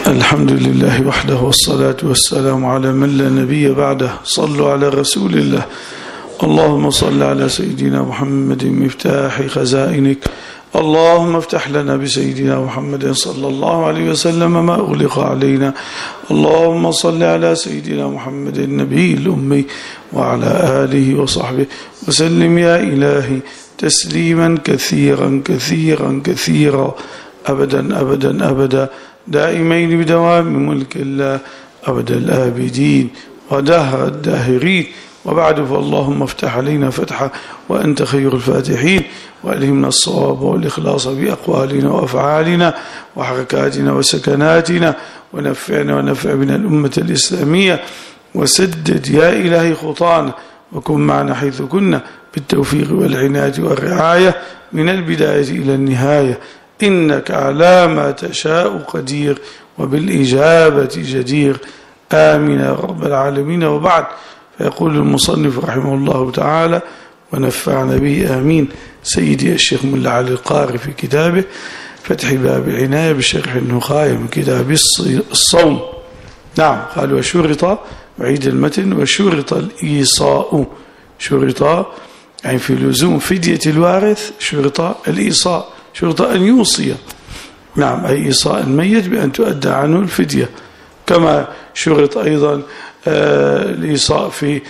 الحمد لله وحده والصلاة والسلام على من لا نبي بعده. صلوا على رسول الله. اللهم صل على سيدنا محمد مفتاح خزائنك. اللهم افتح لنا بسيدنا محمد صلى الله عليه وسلم ما أغلق علينا. اللهم صل على سيدنا محمد النبي الأمي وعلى آله وصحبه وسلم يا إلهي تسليما كثيرا كثيرا كثيرا أبدا أبدا أبدا دائمين بدوام ملك الله أبد الآبدين ودهر الداهرين. وبعد فاللهم افتح علينا فتحا وأنت خير الفاتحين، وألهمنا الصواب والإخلاص بأقوالنا وأفعالنا وحركاتنا وسكناتنا، ونفعنا ونفع بنا الأمة الإسلامية، وسدد يا إلهي خطانا، وكن معنا حيث كنا بالتوفيق والعناية والرعاية من البداية إلى النهاية، إنك على ما تشاء قدير وبالإجابة جدير. آمين يا رب العالمين. وبعد، فيقول المصنف رحمه الله تعالى ونفعنا به آمين سيدي الشيخ ملا علي القاري في كتابه فتح باب العناية بشرح النخاية من كتاب الصوم. نعم، قال وشرط وعيد المتن وشرط الإيصاء. شرط يعني في لزوم فدية الوارث شرط الإيصاء، شرط أن يوصي، نعم، أي إيصاء الميت بأن تؤدى عنه الفدية، كما شرط أيضا الإيصاء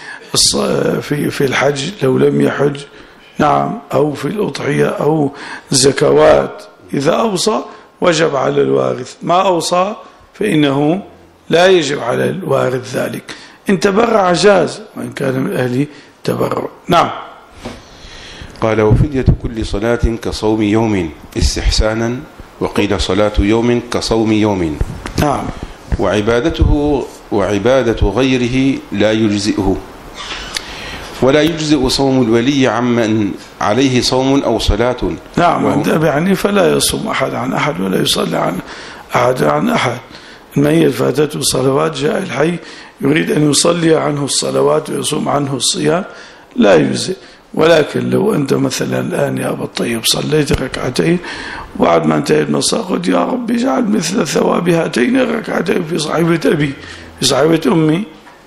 في الحج لو لم يحج، نعم، أو في الأضحية أو الزكوات. إذا أوصى وجب على الوارث، ما أوصى فإنه لا يجب على الوارث ذلك. إن تبرع جاز وإن كان من أهل تبرع. نعم. قال وفدية كل صلاة كصوم يوم استحسانا، وقيل صلاة يوم كصوم يوم. نعم. وعبادة غيره لا يجزئه، ولا يجزئ صوم الولي عمن عليه صوم أو صلاة. نعم، عند أبي حنيفة لا يصوم أحد عن أحد ولا يصلي عن أحد عن أحد. الميت فاتته صلوات، جاء الحي يريد أن يصلي عنه الصلوات ويصوم عنه الصيام، لا يجزئ. ولكن لو أنت مثلا الآن يا أبا الطيب صليت ركعتين وبعد ما انتهيت من الصلاة قلت يا رب اجعل مثل ثواب هاتين الركعتين في صحيفة أبي في صحيفة أمي،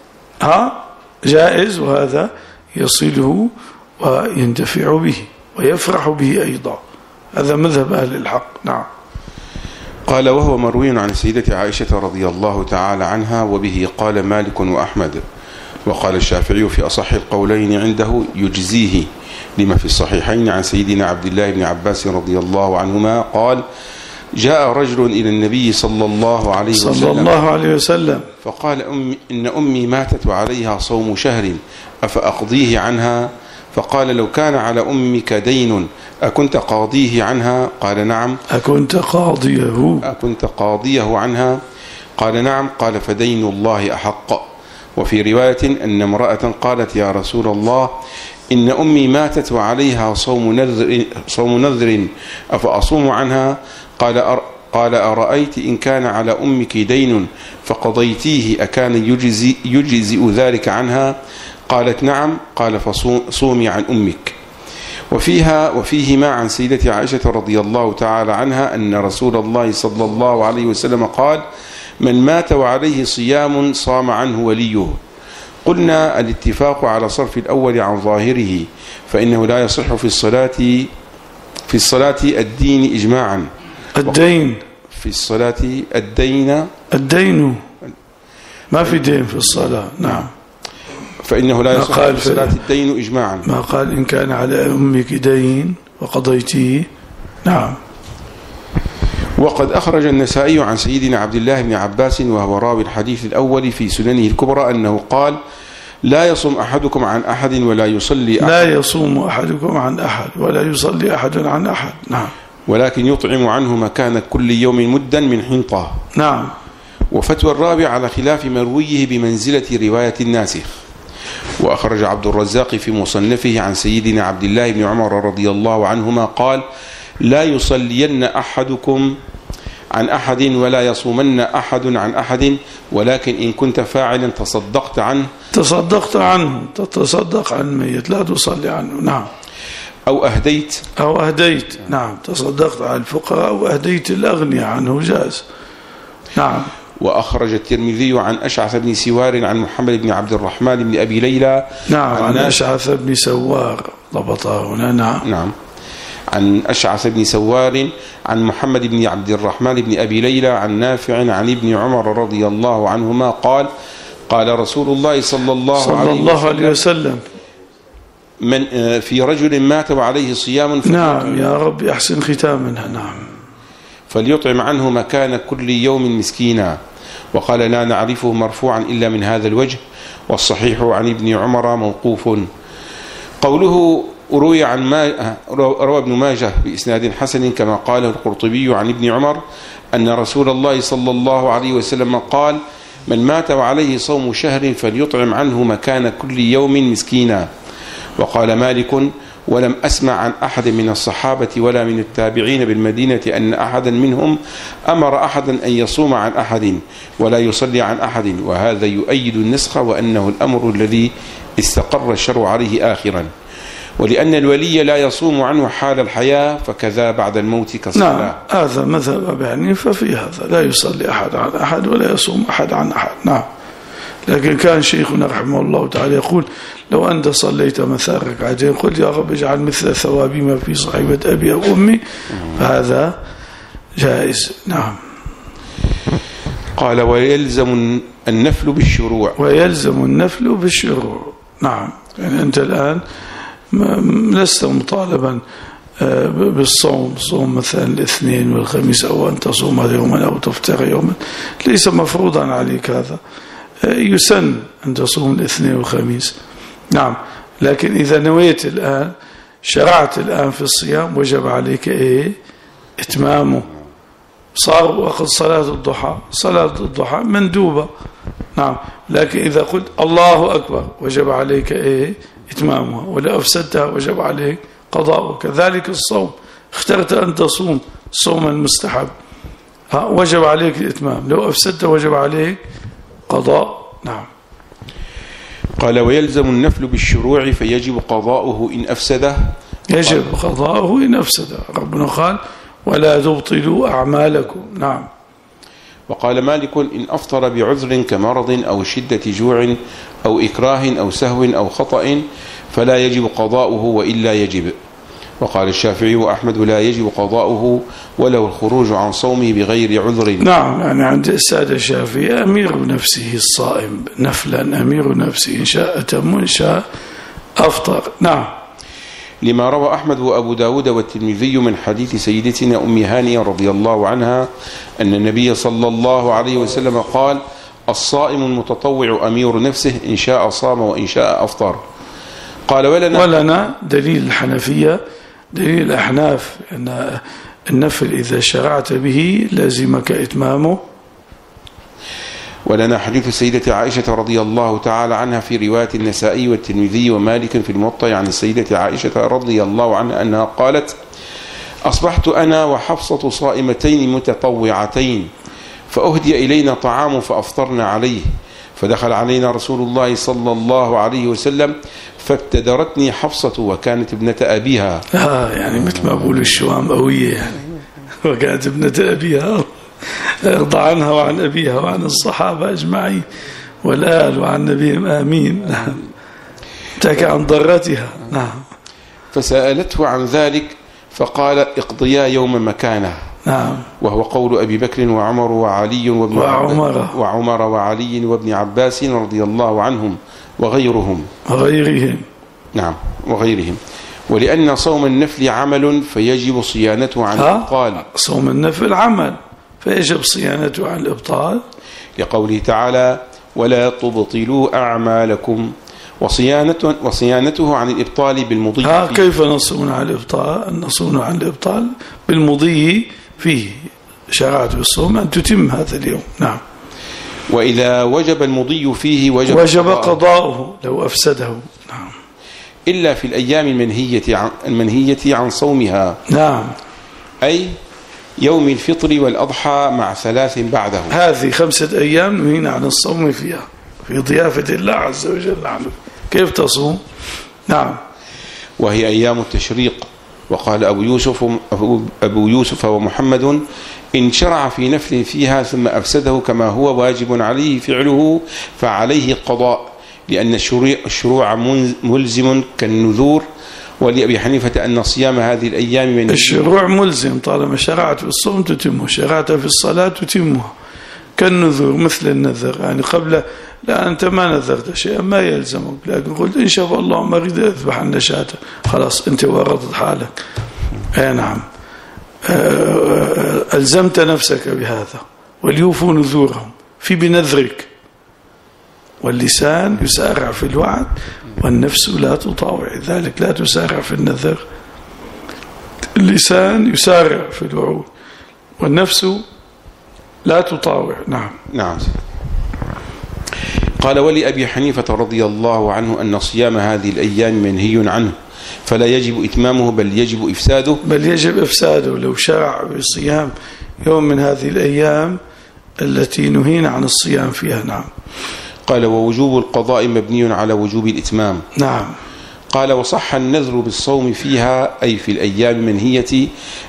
جائز، وهذا يصله وينتفع به ويفرح به أيضا. هذا مذهب أهل الحق. نعم. قال وهو مروي عن سيدة عائشة رضي الله تعالى عنها، وبه قال مالك وأحمد، وقال الشافعي في أصح القولين عنده يجزيه، لما في الصحيحين عن سيدنا عبد الله بن عباس رضي الله عنهما قال جاء رجل إلى النبي صلى الله عليه وسلم فقال إن أمي ماتت وعليها صوم شهر أفأقضيه عنها؟ فقال لو كان على أمك دين أكنت قاضيه عنها؟ قال نعم. أكنت قاضيه عنها؟ قال نعم. قال فدين الله أحق. وفي رواية أن امرأة قالت يا رسول الله إن أمي ماتت وعليها صوم نذر أفأصوم عنها؟ قال أرأيت إن كان على أمك دين فقضيتيه أكان يجزئ ذلك عنها؟ قالت نعم. قال فصومي عن أمك. وفيهما عن سيدة عائشة رضي الله تعالى عنها أن رسول الله صلى الله عليه وسلم قال من مات وعليه صيام صام عنه وليه. قلنا الاتفاق على صرف الأول عن ظاهره، فإنه لا يصح في الصلاة الدين إجماعا. الدين في الصلاة الدين ما في دين في الصلاة. نعم. فإنه لا يصح في الصلاة الدين إجماعا. ما قال إن كان على أمك دين وقضيتيه. نعم. وقد أخرج النسائي عن سيدنا عبد الله بن عباس وهو راوي الحديث الأول في سننه الكبرى أنه قال لا يصوم أحدكم عن أحد ولا يصلي أحد. لا يصوم أحدكم عن أحد ولا يصلي أحد عن أحد. نعم. ولكن يطعم عنه مكان كل يوم مدا من حنطة. نعم. وفتوى الرابع على خلاف مرويه بمنزلة رواية الناسخ. وأخرج عبد الرزاق في مصنفه عن سيدنا عبد الله بن عمر رضي الله عنهما قال لا يصلين أحدكم عن أحد ولا يصومن أحد عن أحد، ولكن إن كنت فاعلا تصدقت عنه تتصدق عن الميت، لا تصلي عنه. نعم. أو أهديت. نعم، تصدقت على الفقراء أو أهديت الأغنياء عنه جاز. نعم. وأخرج الترمذي عن أشعث بن سوار عن محمد بن عبد الرحمن بن أبي ليلى. نعم، عن أشعث بن سوار ضبطه هنا. نعم عن أشعث بن سوار عن محمد بن عبد الرحمن بن أبي ليلى عن نافع عن ابن عمر رضي الله عنهما قال قال رسول الله صلى الله عليه وسلم من في رجل مات وعليه صيام نعم يا رب أحسن ختامنا. نعم فليطعم عنه مكان كل يوم مسكينا. وقال لا نعرفه مرفوعا إلا من هذا الوجه، والصحيح عن ابن عمر موقوف. قوله روى ابن ماجه بإسناد حسن كما قاله القرطبي عن ابن عمر أن رسول الله صلى الله عليه وسلم قال من مات وعليه صوم شهر فليطعم عنه مكان كل يوم مسكينا. وقال مالك ولم أسمع عن أحد من الصحابة ولا من التابعين بالمدينة أن أحدا منهم أمر أحدا أن يصوم عن أحد ولا يصلي عن أحد، وهذا يؤيد النسخ وأنه الأمر الذي استقر الشرع عليه آخرا، ولأن الولي لا يصوم عنه حال الحياة فكذا بعد الموت كالصلاة. نعم هذا مذهب أبي حنيفة في هذا، لا يصلي أحد عن أحد ولا يصوم أحد عن أحد. نعم، لكن كان شيخنا رحمه الله تعالى يقول لو أنت صليت مثلا ركعتين قل يا رب اجعل مثل ثوابي ما في صحيبة أبي أو أمي، فهذا جائز. نعم. قال ويلزم النفل بالشروع. ويلزم النفل بالشروع. نعم، يعني أنت الآن لست مطالبا بالصوم، صوم مثلا الاثنين والخميس أو أن تصوم يوما أو تفطر يوما، ليس مفروضا عليك هذا، يسن أن تصوم الاثنين والخميس. نعم، لكن إذا نويت الآن شرعت الآن في الصيام وجب عليك إتمامه. صار وقت صلاة الضحى، صلاة الضحى مندوبة. نعم، لكن إذا قلت الله أكبر وجب عليك إتمامها، ولا أفسدتها وجب عليك قضاء. كذلك الصوم، اخترت أن تصوم صوما مستحب وجب عليك الإتمام، لو أفسدت وجب عليك قضاء. نعم. قال ويلزم النفل بالشروع فيجب قضاؤه إن أفسده. يجب قضاؤه إن أفسده، ربنا قال ولا تبطلوا أعمالكم. نعم. وقال مالك إن أفطر بعذر كمرض أو شدة جوع أو إكراه أو سهو أو خطأ فلا يجب قضاؤه وإلا يجب. وقال الشافعي وأحمد لا يجب قضاؤه ولو الخروج عن صومه بغير عذر. نعم، يعني عند السادة الشافعي أمير نفسه الصائم نفلا، أمير نفسه إن شاء أتم إن شاء أفطر. نعم. لما روى أحمد وأبو داود والترمذي من حديث سيدتنا أم هانية رضي الله عنها أن النبي صلى الله عليه وسلم قال الصائم المتطوع أمير نفسه إن شاء صام وإن شاء أفطر. قال ولنا دليل الحنفية، دليل الأحناف أن النفل إذا شرعت به لازمك إتمامه. ولنا حديث السيدة عائشة رضي الله تعالى عنها في رواية النسائي والترمذي ومالك في الموطأ عن السيدة عائشة رضي الله عنها أنها قالت أصبحت أنا وحفصة صائمتين متطوعتين فأهدي إلينا طعام فأفطرنا عليه، فدخل علينا رسول الله صلى الله عليه وسلم فابتدرتني حفصة وكانت ابنة أبيها. يعني مثل ما بقول الشوام قوية يعني، وكانت ابنة أبيها، ارضى عنها وعن أبيها وعن الصحابة أجمعين والآل وعن نبيهم آمين. نعم. تحكي عن ضرتها. نعم. فسألته عن ذلك فقال اقضيا يوم مكانه. نعم. وهو قول أبي بكر وعمر وعلي وعمر وعلي وابن عباس رضي الله عنهم وغيرهم. نعم وغيرهم. ولأن صوم النفل عمل فيجب صيانته عن الإبطال. صوم النفل عمل فيجب صيانته عن الإبطال، لقوله تعالى ولا تبطلوا أعمالكم، وصيانته عن الإبطال بالمضي فيه. كيف نصون عن الإبطال؟ نصون عن الإبطال بالمضي فيه. شرعت بالصوم أن تتم هذا اليوم. نعم. وإذا وجب المضي فيه وجب قضاؤه لو أفسده. نعم. إلا في الأيام المنهية عن صومها. نعم. أي يوم الفطر والأضحى مع 3 بعده. هذه 5 أيام نهينا عن الصوم فيها في ضيافة الله عز وجل عنه. كيف تصوم؟ نعم. وهي أيام التشريق وقال أبو يوسف ومحمد إن شرع في نفل فيها ثم أفسده كما هو واجب عليه فعله فعليه القضاء، لأن الشروع ملزم كالنذور. ولأبي حنيفة أن صيام هذه الأيام من الشروع ملزم، طالما شرعت في الصوم تتمه، شرعت في الصلاة تتمها، كالنذور مثل النذر، يعني قبل لا أنت ما نذرت شيئا ما يلزمك، لكن قلت إن شاء الله ما أريد أذبح عن شاة، خلاص أنت ورطت حالك. نعم، ألزمت نفسك بهذا. وليوفوا نذورهم في بنذرك، واللسان يسارع في الوعد والنفس لا تطاوع ذلك، لا تسارع في النذر. اللسان يسارع في الوعود والنفس لا تطاوع. نعم. قال ولأبي حنيفة رضي الله عنه أن صيام هذه الأيام منهي عنه فلا يجب إتمامه بل يجب إفساده. لو شرع بصيام يوم من هذه الأيام التي نهينا عن الصيام فيها. نعم. قال ووجوب القضاء مبني على وجوب الإتمام. نعم. قال وصح النذر بالصوم فيها أي في الأيام المنهية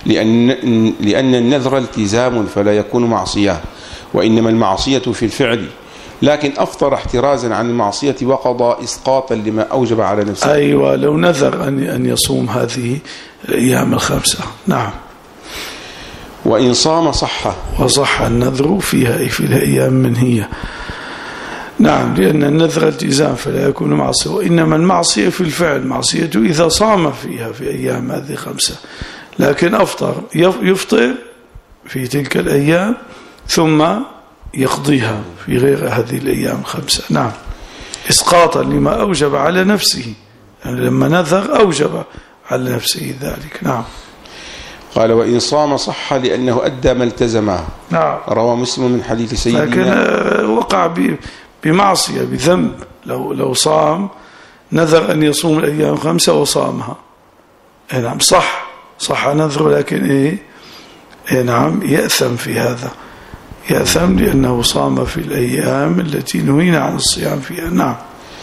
لأن النذر التزام فلا يكون معصية، وإنما المعصية في الفعل، لكن أفطر احترازا عن المعصية وقضى إسقاطا لما أوجب على نفسه. أيوة، لو نذر أن يصوم هذه الأيام الخمسة. نعم. وإن صام صح، وصح النذر فيها أي في الأيام المنهية. نعم، لأن النذر التزام فلا يكون معصية، وإنما المعصية في الفعل، معصية إذا صام فيها في أيام هذه خمسة، لكن يفطر في تلك الأيام ثم يقضيها في غير هذه الأيام الخمسة. نعم، إسقاطا لما أوجب على نفسه، يعني لما نذر أوجب على نفسه ذلك. نعم. قال وإن صام صح لأنه أدى ما التزمه. نعم. روى مسلم من حديث سيدنا، لكن وقع بمعصية بذنب، لو صام نذر أن يصوم الأيام خمسة وصامها. نعم، صح نذر، لكن نعم يأثم في هذا، يأثم لأنه صام في الأيام التي نهينا عن الصيام فيها. نعم.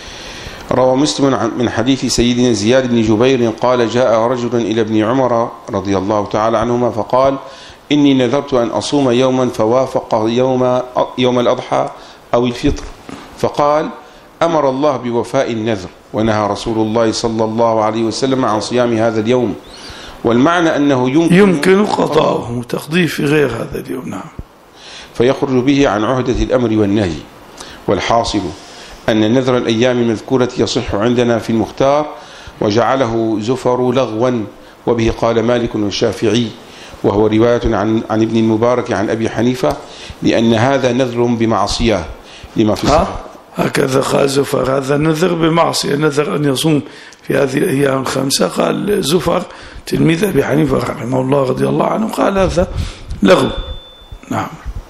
روى مسلم من حديث سيدنا زياد بن جبير قال جاء رجل إلى ابن عمر رضي الله تعالى عنهما فقال إني نذرت أن أصوم يوما فوافق يوم الأضحى أو الفطر، فقال أمر الله بوفاء النذر ونهى رسول الله صلى الله عليه وسلم عن صيام هذا اليوم، والمعنى أنه يمكن قضاؤه وتقضيه في غير هذا اليوم. نعم. فيخرج به عن عهدة الأمر والنهي. والحاصل أن نذر الأيام المذكورة يصح عندنا في المختار، وجعله زفر لغوا، وبه قال مالك والشافعي، وهو رواية عن ابن المبارك عن أبي حنيفة، لأن هذا نذر بمعصية لما في الصحيح. هكذا قال زفر، هذا نذر بمعصية، نذر أن يصوم في هذه الأيام الخمسة. قال زفر تلميذ أبي حنيفة رحمه الله رضي الله عنه قال هذا لغو. نعم.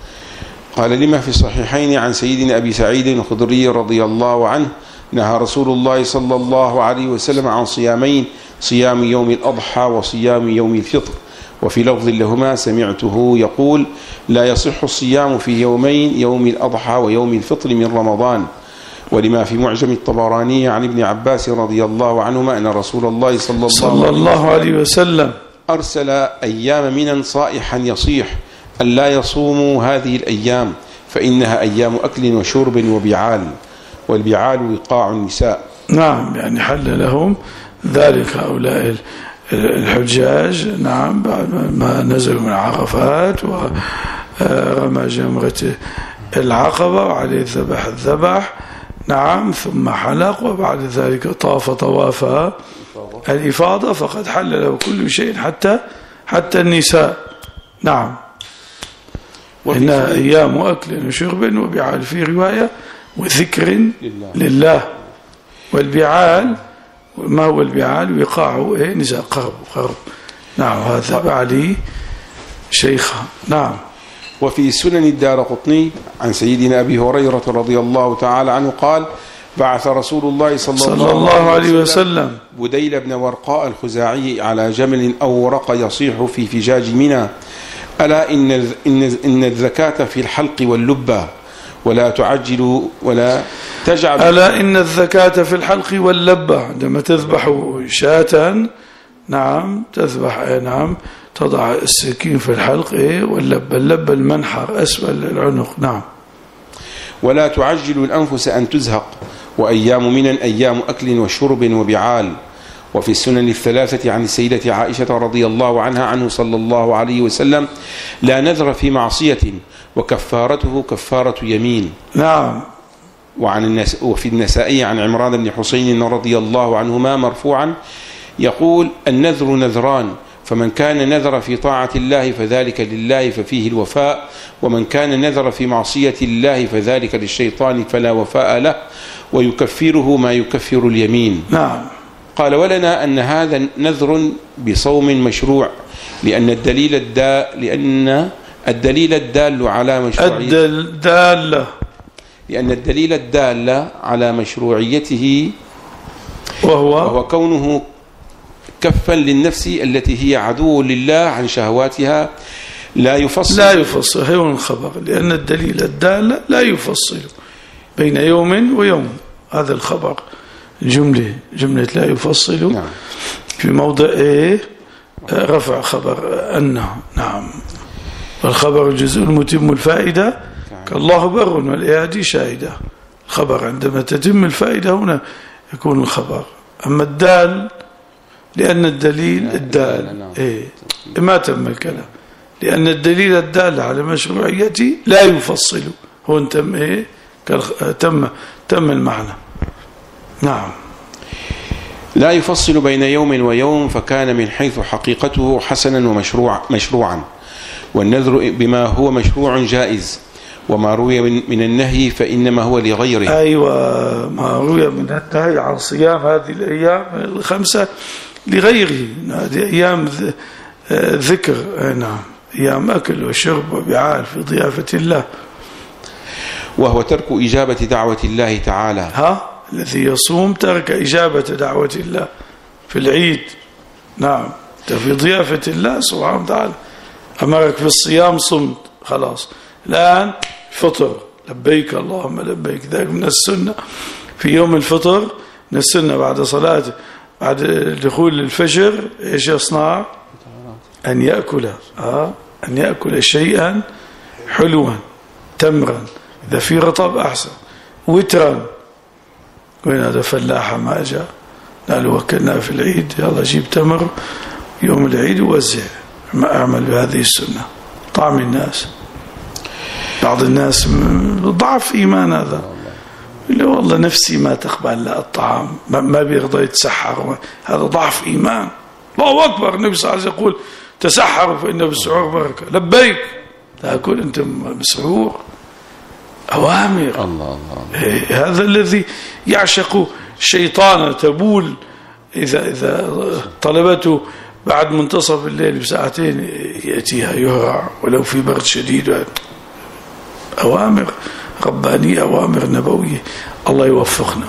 قال لما في الصحيحين عن سيدنا أبي سعيد الخدري رضي الله عنه نهى رسول الله صلى الله عليه وسلم عن صيامين، صيام يوم الأضحى وصيام يوم الفطر، وفي لفظ لهما سمعته يقول لا يصح الصيام في يومين، يوم الأضحى ويوم الفطر من رمضان. ولما في معجم الطبراني عن ابن عباس رضي الله عنهما أن رسول الله صلى الله عليه وسلم أرسل أيام منا صائحا يصيح أن لا يصوموا هذه الأيام فإنها أيام أكل وشرب وبعال، والبعال وقاع النساء. نعم، يعني حل لهم ذلك هؤلاء الحجاج. نعم، بعد ما نزلوا من عرفات ورمى جمرة العقبة وعليه ذبح الذبح. نعم، ثم حلق، وبعد ذلك طاف طواف الإفاضة، فقد حل له كل شيء حتى النساء. نعم، إنها أيام أكل وشرب وبعال، في رواية وذكر لله. والبعال ما هو البعال؟ وقاعه نساء قرب. نعم، هذا بعلي شيخة. نعم. وفي سنن الدارقطني عن سيدنا أبي هريرة رضي الله تعالى عنه قال بعث رسول الله صلى الله عليه وسلم بديل بن ورقاء الخزاعي على جمل أورق يصيح في فجاج منى ألا إن الزكاة في الحلق واللبة ولا تعجلوا ولا تجعل. ألا إن الزكاة في الحلق واللبة، عندما تذبح شاة نعم تذبح نعم تضع السكين في الحلق واللب المنحر أسفل العنق. نعم. ولا تعجل الأنفس أن تزهق، وأيام من أيام أكل وشرب وبعال. وفي السنن الثلاثة عن السيدة عائشة رضي الله عنها عنه صلى الله عليه وسلم: لا نذر في معصية وكفارته كفارة يمين. نعم. وفي النسائي عن عمران بن حسين رضي الله عنهما مرفوعا يقول: النذر نذران، فمن كان نذر في طاعة الله فذلك لله ففيه الوفاء، ومن كان نذر في معصية الله فذلك للشيطان فلا وفاء له، ويكفره ما يكفر اليمين. نعم. قال: ولنا أن هذا نذر بصوم مشروع، لأن الدليل الدال على مشروعيته وهو كونه كفا للنفس التي هي عدو لله عن شهواتها لا يفصل هو الخبر، لأن الدليل الدال لا يفصل بين يوم ويوم. هذا الخبر جملة لا يفصل. نعم. في موضع رفع خبر أنه. نعم. والخبر الجزء المتم الفائدة كالله بر والإعادي شاهدة. الخبر عندما تتم الفائدة هنا يكون الخبر. أما الدال لأن الدليل الدال ما تم الكلام، لأن الدليل الدال على مشروعيته لا يفصل. هو تم المعنى. نعم. لا يفصل بين يوم ويوم، فكان من حيث حقيقته حسنا ومشروعا، والنذر بما هو مشروع جائز، وما روي من النهي فإنما هو لغيره. أيوة، ما روي من النهي عن صيام هذه الأيام الخمسة لغيره. هذه أيام ذكر. نعم. أيام أكل وشرب وبعال في ضيافة الله. وهو ترك إجابة دعوة الله تعالى. الذي يصوم ترك إجابة دعوة الله في العيد. نعم. في ضيافة الله سبحانه وتعالى أمرك في الصيام، صمت، خلاص. الآن فطر، لبيك اللهم لبيك. ذلك من السنة في يوم الفطر، من السنة بعد صلاة، بعد دخول الفجر، إيش يصنع؟ أن يأكل شيئا حلوا، تمرا، إذا في رطب أحسن، وترا. وين هذا فلاحة ما جاء قالوا وكلنا في العيد، يلا جيب تمر يوم العيد ووزع. ما أعمل بهذه السنة، طعم الناس. بعض الناس ضعف إيمان، هذا اللي والله نفسي ما تقبل لا الطعام، ما بيرضى يتسحر، هذا ضعف إيمان. الله أكبر. النبي صلى الله عليه وسلم يقول: تسحروا فإن بالسحور بركة. لبيك، تأكل أنت مسحور. أوامر. الله. هذا الذي يعشق الشيطان تبول إذا طلبته بعد منتصف الليل بساعتين يأتيها يهرع ولو في برد شديد. أوامر ربانية، أوامر نبوية. الله يوفقنا.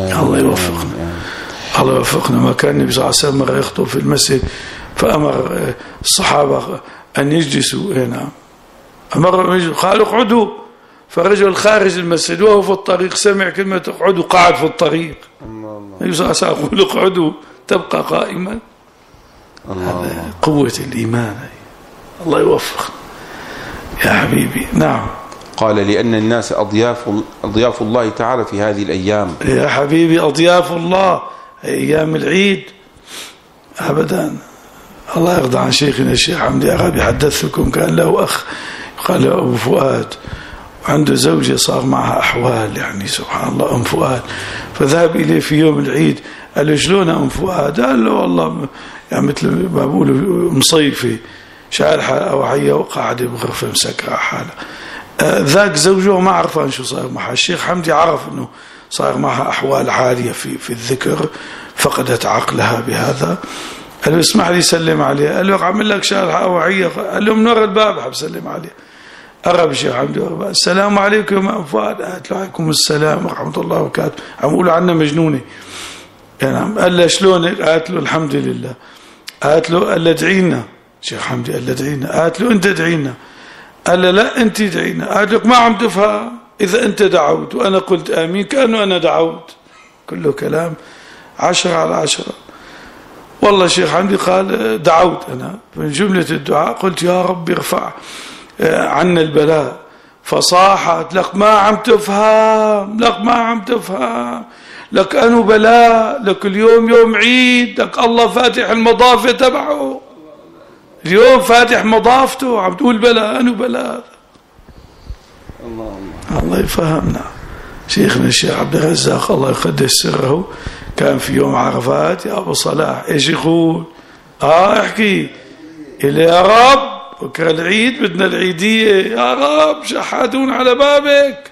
الله يوفقنا. ما كان النبي صلى الله عليه وسلم مرة يخطب في المسجد فأمر الصحابة أن يجلسوا هنا، قالوا اقعدوا، فرجل خارج المسجد وهو في الطريق سمع كلمة اقعدوا، قعد في الطريق. النبي صلى الله عليه وسلم يقول اقعدوا تبقى قائما. هذا قوة الإيمان. الله يوفق يا حبيبي. نعم. قال: لأن الناس أضياف الله تعالى في هذه الأيام. يا حبيبي، أضياف الله أيام العيد أبدا. الله يرضى عن شيخنا الشيخ حمدي عربي، حدثكم كان له أخ قال له أبو فؤاد، عنده زوجة صار معها أحوال، يعني سبحان الله، أم فؤاد. فذهب إليه في يوم العيد، قال له شلون أم فؤاد؟ قال له والله يعني مثل ما بقولوا مصيفي، شعر حالة وحية وقاعدة بغرفة مسكرة حالة. ذاك زوجه ما عرفان شو صار معها. الشيخ حمدي عرف أنه صار معها أحوال عالية في الذكر، فقدت عقلها بهذا. قال له اسمح لي سلم عليه. قال له عمل لك شارحة وعية. قال له من وراء الباب، حب سلم عليه. قرب الشيخ حمدي ورا: السلام عليكم يا فؤاد. قالت له: عليكم السلام ورحمة الله وبركاته. عم يقولوا عنا مجنونة. يعني قال له شلونك؟ قالت له الحمد لله. قالت له قال له ادعينا. الشيخ حمدي قال له ادعينا. قالت له انت ادعينا. قال له لا انت ادعينا. قالت له ما عم تفهم، اذا انت دعوت وانا قلت امين كانه انا دعوت. كله كلام 10 على 10. والله شيخ حمدي قال دعوت أنا من جملة الدعاء قلت يا رب ارفع عنا البلاء، فصاحت لك ما عم تفهم، لك ما عم تفهم، لك أنو بلاء، لك اليوم يوم عيد، لك الله فاتح المضافة تبعه اليوم، فاتح مضافته، عم تقول بلاء أنو بلاء. الله يفهمنا. شيخنا الشيخ عبد الرزاق الله يقدس سره كان في يوم عرفات يا أبو صلاح إيش يقول؟ احكي إلي يا رب بكرة العيد بدنا العيدية، يا رب شحاتون على بابك.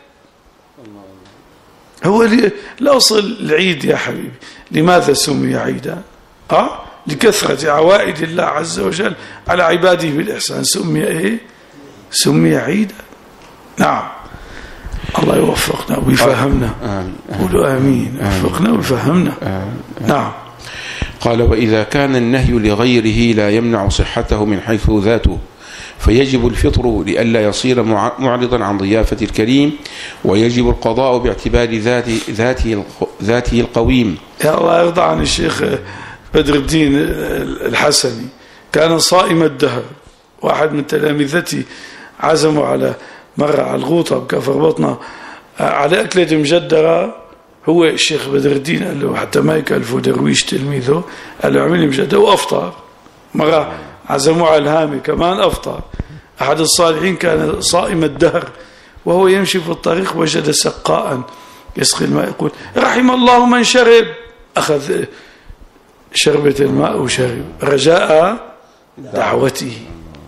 هو الأصل العيد يا حبيبي لماذا سمي عيدا؟ لكثرة عوائد الله عز وجل على عباده بالإحسان سمي إيه؟ سمي عيدا. نعم. الله يوفقنا ويفهمنا. قولوا آمين. يوفقنا ويفهمنا. نعم. قال وإذا كان النهي لغيره لا يمنع صحته من حيث ذاته فيجب الفطر لئلا يصير معرضا عن ضيافة الكريم، ويجب القضاء باعتبار ذاته القويم. يا الله يرضى عن الشيخ بدر الدين الحسني كان صائم الدهر. واحد من تلامذتي عزموا على مرة على الغوطة بكفر بطنة على أكلة مجدرة. هو الشيخ بدر الدين قال له حتى ما يكلفوا درويش تلميذه، قال له اعمل مجدرة وأفطر. مرة عزموا على الهامي كمان أفطر. أحد الصالحين كان صائم الدهر وهو يمشي في الطريق وجد سقاء يسقي الماء يقول رحم الله من شرب، أخذ شربة الماء وشرب رجاء دعوته.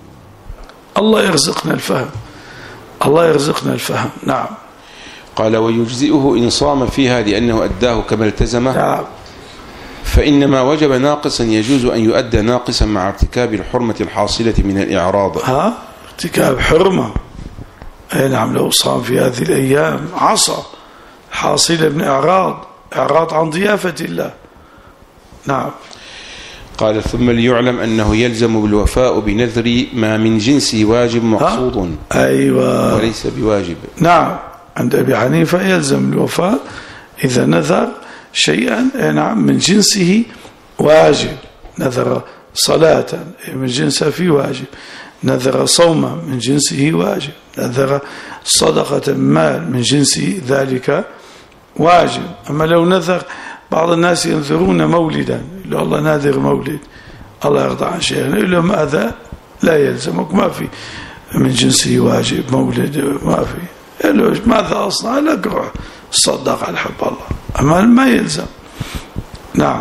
الله يرزقنا الفهم، الله يرزقنا الفهم. نعم. قال ويجزئه إن صام فيها لأنه أداه كما التزمه. نعم. فإنما وجب ناقصا يجوز أن يؤدى ناقصا مع ارتكاب الحرمة الحاصلة من الإعراض. ارتكاب حرمة. أي نعم. لو صام في هذه الأيام عصى حاصلة من إعراض عن ضيافة الله. نعم. قال ثم ليعلم أنه يلزم بالوفاء بنذر ما من جنسه واجب مقصود. أيوة. وليس بواجب. نعم. عند أبي حنيفة يلزم الوفاء إذا نذر شيئا نعم من جنسه واجب. نذر صلاة من جنسها في واجب، نذر صوما من جنسه واجب، نذر صدقة مال من جنس ذلك واجب. أما لو نذر بعض الناس ينذرون مولدا، يقول الله ناذر مولد الله يرضى عن شيخنا، يقول لهم هذا لا يلزمك، ما في من جنسه واجب مولد، ما في. يقول له ماذا أصنع لك؟ روح صدق على حب الله، أما ما يلزم. نعم.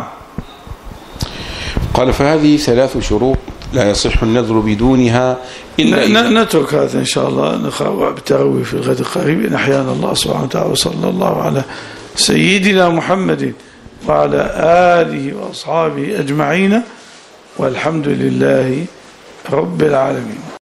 قال فهذه 3 شروط لا يصح النذر بدونها إلا نترك هذا إن شاء الله، نقرأ بالتروي في الغد القريب إن أحيانا الله سبحانه وتعالى. وصلى الله على سيدنا محمد وعلى آله وأصحابه أجمعين، والحمد لله رب العالمين.